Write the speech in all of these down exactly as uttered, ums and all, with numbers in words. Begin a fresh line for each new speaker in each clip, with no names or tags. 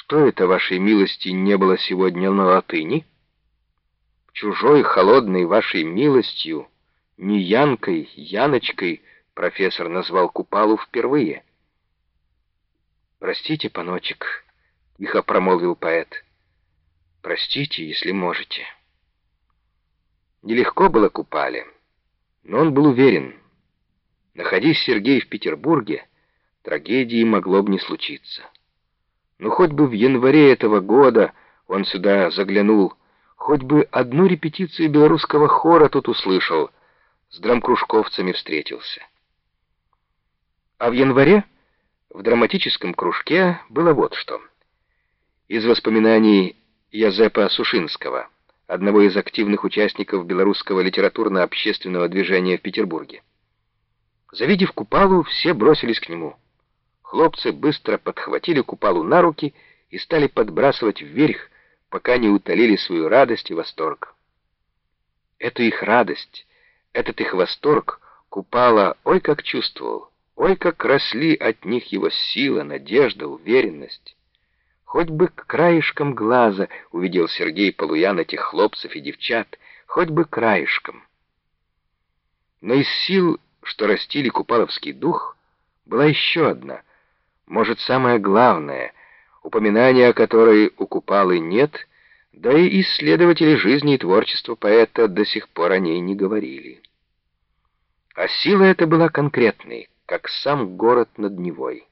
Что это, вашей милости, не было сегодня на латыни? Чужой, холодной вашей милостью, не Янкой, Яночкой, профессор назвал Купалу впервые. «Простите, паночек», — тихо промолвил поэт. «Простите, если можете». Нелегко было Купале, но он был уверен. Находясь Сергей в Петербурге, трагедии могло бы не случиться. Но хоть бы в январе этого года он сюда заглянул, хоть бы одну репетицию белорусского хора тут услышал, с драмкружковцами встретился. А в январе в драматическом кружке было вот что. Из воспоминаний Язепа Сушинского, одного из активных участников белорусского литературно-общественного движения в Петербурге. Завидев Купалу, все бросились к нему. Хлопцы быстро подхватили Купалу на руки и стали подбрасывать вверх, пока не утолили свою радость и восторг. Эту их радость, этот их восторг Купала ой как чувствовал, ой как росли от них его сила, надежда, уверенность. Хоть бы к краешкам глаза увидел Сергей Полуян этих хлопцев и девчат, хоть бы краешком. Но из сил, что растили купаловский дух, была еще одна, может, самое главное, упоминания о которой у Купалы нет, да и исследователи жизни и творчества поэта до сих пор о ней не говорили. А сила эта была конкретной, как сам город над Невой.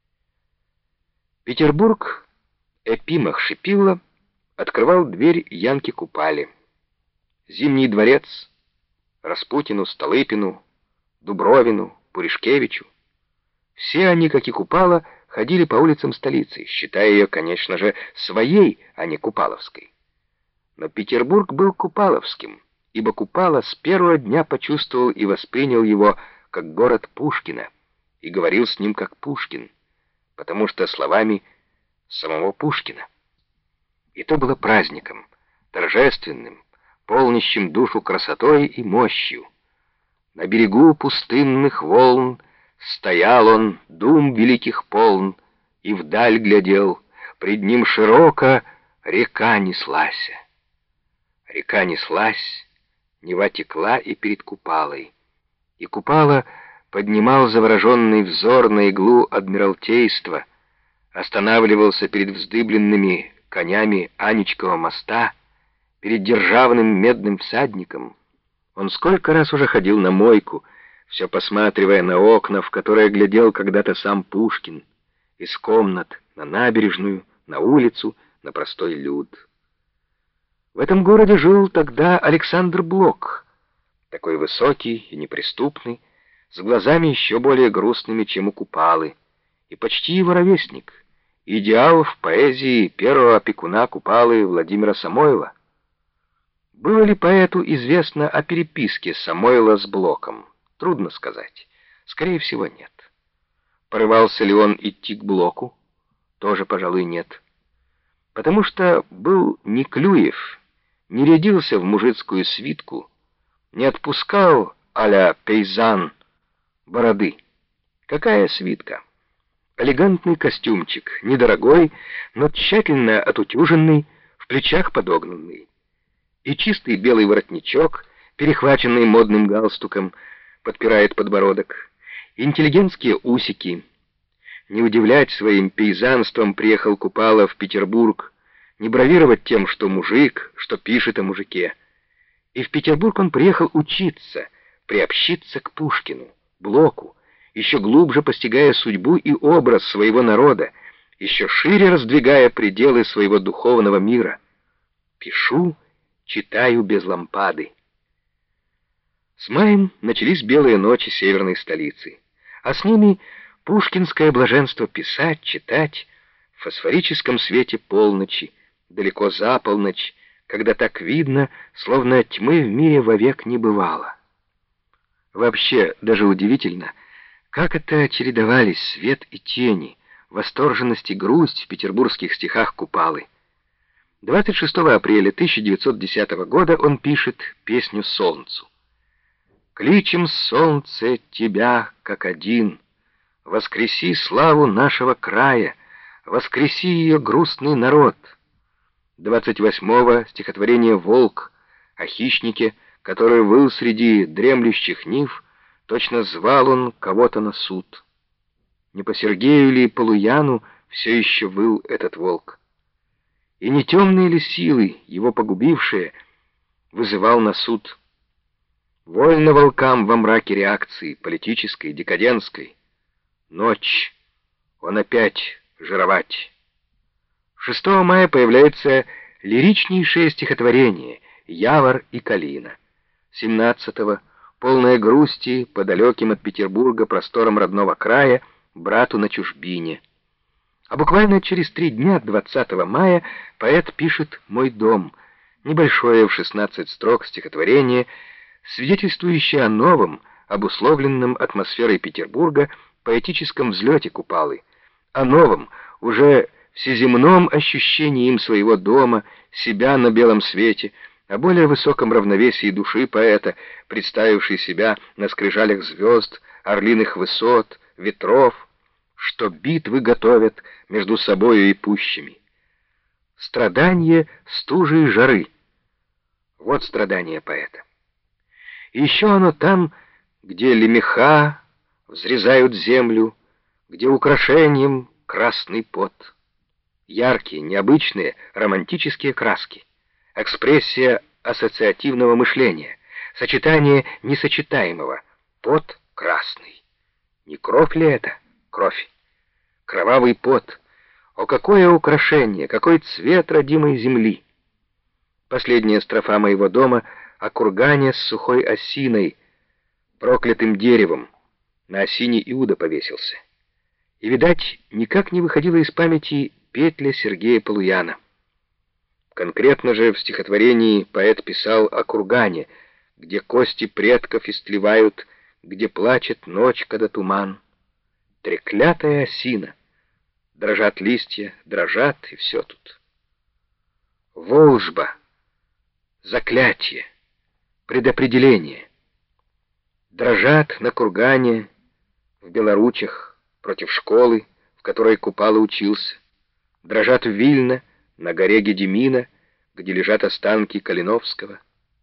Петербург, Эпимах Шипилла, открывал дверь Янке Купале. Зимний дворец, Распутину, Столыпину, Дубровину, Пуришкевичу. Все они, как и Купала, ходили по улицам столицы, считая ее, конечно же, своей, а не купаловской. Но Петербург был купаловским, ибо Купала с первого дня почувствовал и воспринял его как город Пушкина и говорил с ним как Пушкин, потому что словами самого Пушкина. И то было праздником, торжественным, полнящим душу красотой и мощью. На берегу пустынных волн стоял он, дум великих полн, и вдаль глядел, пред ним широко река неслась. Река неслась, Нева текла и перед Купалой, и Купала поднимал завороженный взор на иглу Адмиралтейства, останавливался перед вздыбленными конями Анечкова моста, перед державным медным всадником. Он сколько раз уже ходил на мойку, все посматривая на окна, в которые глядел когда-то сам Пушкин, из комнат на набережную, на улицу, на простой люд. В этом городе жил тогда Александр Блок, такой высокий и неприступный, с глазами еще более грустными, чем у Купалы, и почти его ровесник, идеал в поэзии первого опекуна Купалы Владимира Самойлова. Было ли поэту известно о переписке Самойла с Блоком? Трудно сказать. Скорее всего, нет. Порывался ли он идти к Блоку? Тоже, пожалуй, нет. Потому что был не Клюев, не рядился в мужицкую свитку, не отпускал а-ля пейзан бороды. Какая свитка? Элегантный костюмчик, недорогой, но тщательно отутюженный, в плечах подогнанный. И чистый белый воротничок, перехваченный модным галстуком, подпирает подбородок. Интеллигентские усики. Не удивлять своим пейзанством приехал Купала в Петербург, не бравировать тем, что мужик, что пишет о мужике. И в Петербург он приехал учиться, приобщиться к Пушкину, Блоку, еще глубже постигая судьбу и образ своего народа, еще шире раздвигая пределы своего духовного мира. Пишу, читаю без лампады. С маем начались белые ночи северной столицы, а с ними пушкинское блаженство писать, читать в фосфорическом свете полночи, далеко за полночь, когда так видно, словно тьмы в мире вовек не бывало. Вообще, даже удивительно, как это чередовались свет и тени, восторженность и грусть в петербургских стихах Купалы. двадцать шестого апреля тысяча девятьсот десятого года он пишет песню «Солнцу». «Кличем, солнце, тебя, как один, воскреси славу нашего края, воскреси ее, грустный народ. двадцать восьмого стихотворение «Волк» о хищнике, который выл среди дремлющих нив, точно звал он кого-то на суд. Не по Сергею ли Полуяну все еще выл этот волк? И не темные ли силы, его погубившие, вызывал на суд? Вольно волкам во мраке реакции, политической, декадентской. Ночь, он опять жировать. шестого мая появляется лиричнейшее стихотворение «Явор и калина». семнадцатого полное грусти по далеким от Петербурга просторам родного края, брату на чужбине. А буквально через три дня, двадцатого мая, поэт пишет «Мой дом», небольшое в шестнадцать строк стихотворение, свидетельствующее о новом, обусловленном атмосферой Петербурга, поэтическом взлете Купалы, о новом, уже всеземном ощущении им своего дома, себя на белом свете, о более высоком равновесии души поэта, представившей себя на скрижалях звезд, орлиных высот, ветров, что битвы готовят между собою и пущами. Страдание стужи и жары. Вот страдание поэта. И еще оно там, где лемеха взрезают землю, где украшением красный пот. Яркие, необычные, романтические краски. Экспрессия ассоциативного мышления, сочетание несочетаемого. Пот красный. Не кровь ли это? Кровь. Кровавый пот. О, какое украшение, какой цвет родимой земли! Последняя строфа моего дома о кургане с сухой осиной, проклятым деревом. На осине Иуда повесился. И, видать, никак не выходила из памяти петля Сергея Полуяна. Конкретно же в стихотворении поэт писал о кургане, где кости предков истлевают, где плачет ночь, когда туман. Треклятая осина. Дрожат листья, дрожат, и все тут. Волжба. Заклятие. Предопределение. Дрожат на кургане, в Белоручах, против школы, в которой Купала учился. Дрожат в Вильно, на горе Гедемина, где лежат останки Калиновского.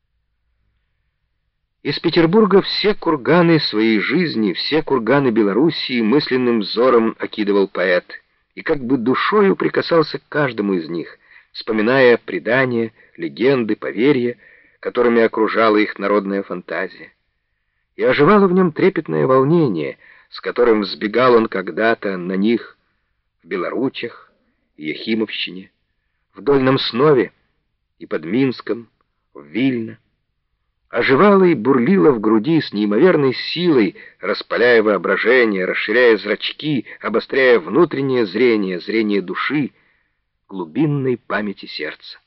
Из Петербурга все курганы своей жизни, все курганы Белоруссии мысленным взором окидывал поэт и как бы душою прикасался к каждому из них, вспоминая предания, легенды, поверья, которыми окружала их народная фантазия. И оживало в нем трепетное волнение, с которым взбегал он когда-то на них в Белоручах и Ехимовщине, в Дольном Снове и под Минском, в Вильно. Оживало и бурлило в груди с неимоверной силой, распаляя воображение, расширяя зрачки, обостряя внутреннее зрение, зрение души, глубинной памяти сердца.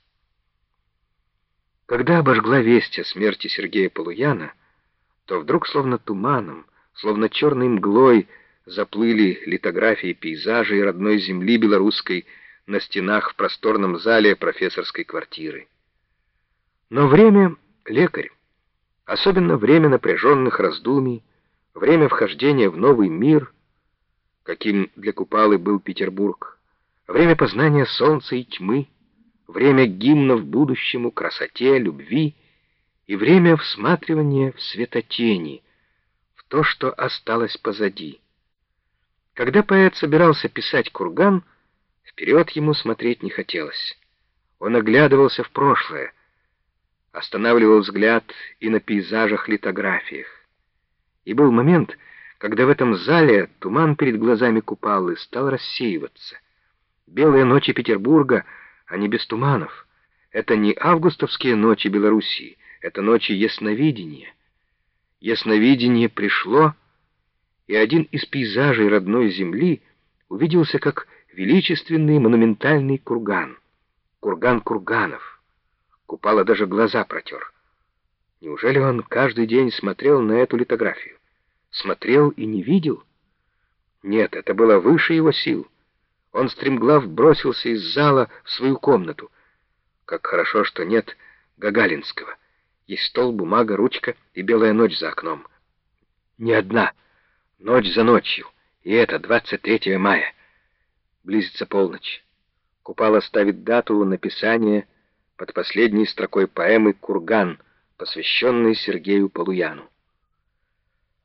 Когда обожгла весть о смерти Сергея Полуяна, то вдруг словно туманом, словно черной мглой заплыли литографии пейзажей родной земли белорусской на стенах в просторном зале профессорской квартиры. Но время — лекарь. Особенно время напряженных раздумий, время вхождения в новый мир, каким для Купалы был Петербург, время познания солнца и тьмы, время гимнов будущему, красоте, любви и время всматривания в светотени, в то, что осталось позади. Когда поэт собирался писать «Курган», вперед ему смотреть не хотелось. Он оглядывался в прошлое, останавливал взгляд и на пейзажах-литографиях. И был момент, когда в этом зале туман перед глазами Купалы стал рассеиваться. Белые ночи Петербурга, они без туманов. Это не августовские ночи Белоруссии, это ночи ясновидения. Ясновидение пришло, и один из пейзажей родной земли увиделся как величественный монументальный курган. Курган курганов. Купала даже глаза протер. Неужели он каждый день смотрел на эту литографию? Смотрел и не видел? Нет, это было выше его сил. Он стремглав бросился из зала в свою комнату. Как хорошо, что нет Гагалинского. Есть стол, бумага, ручка и белая ночь за окном. Не одна. Ночь за ночью. И это двадцать третьего мая. Близится полночь. Купала ставит дату написания под последней строкой поэмы «Курган», посвященной Сергею Полуяну.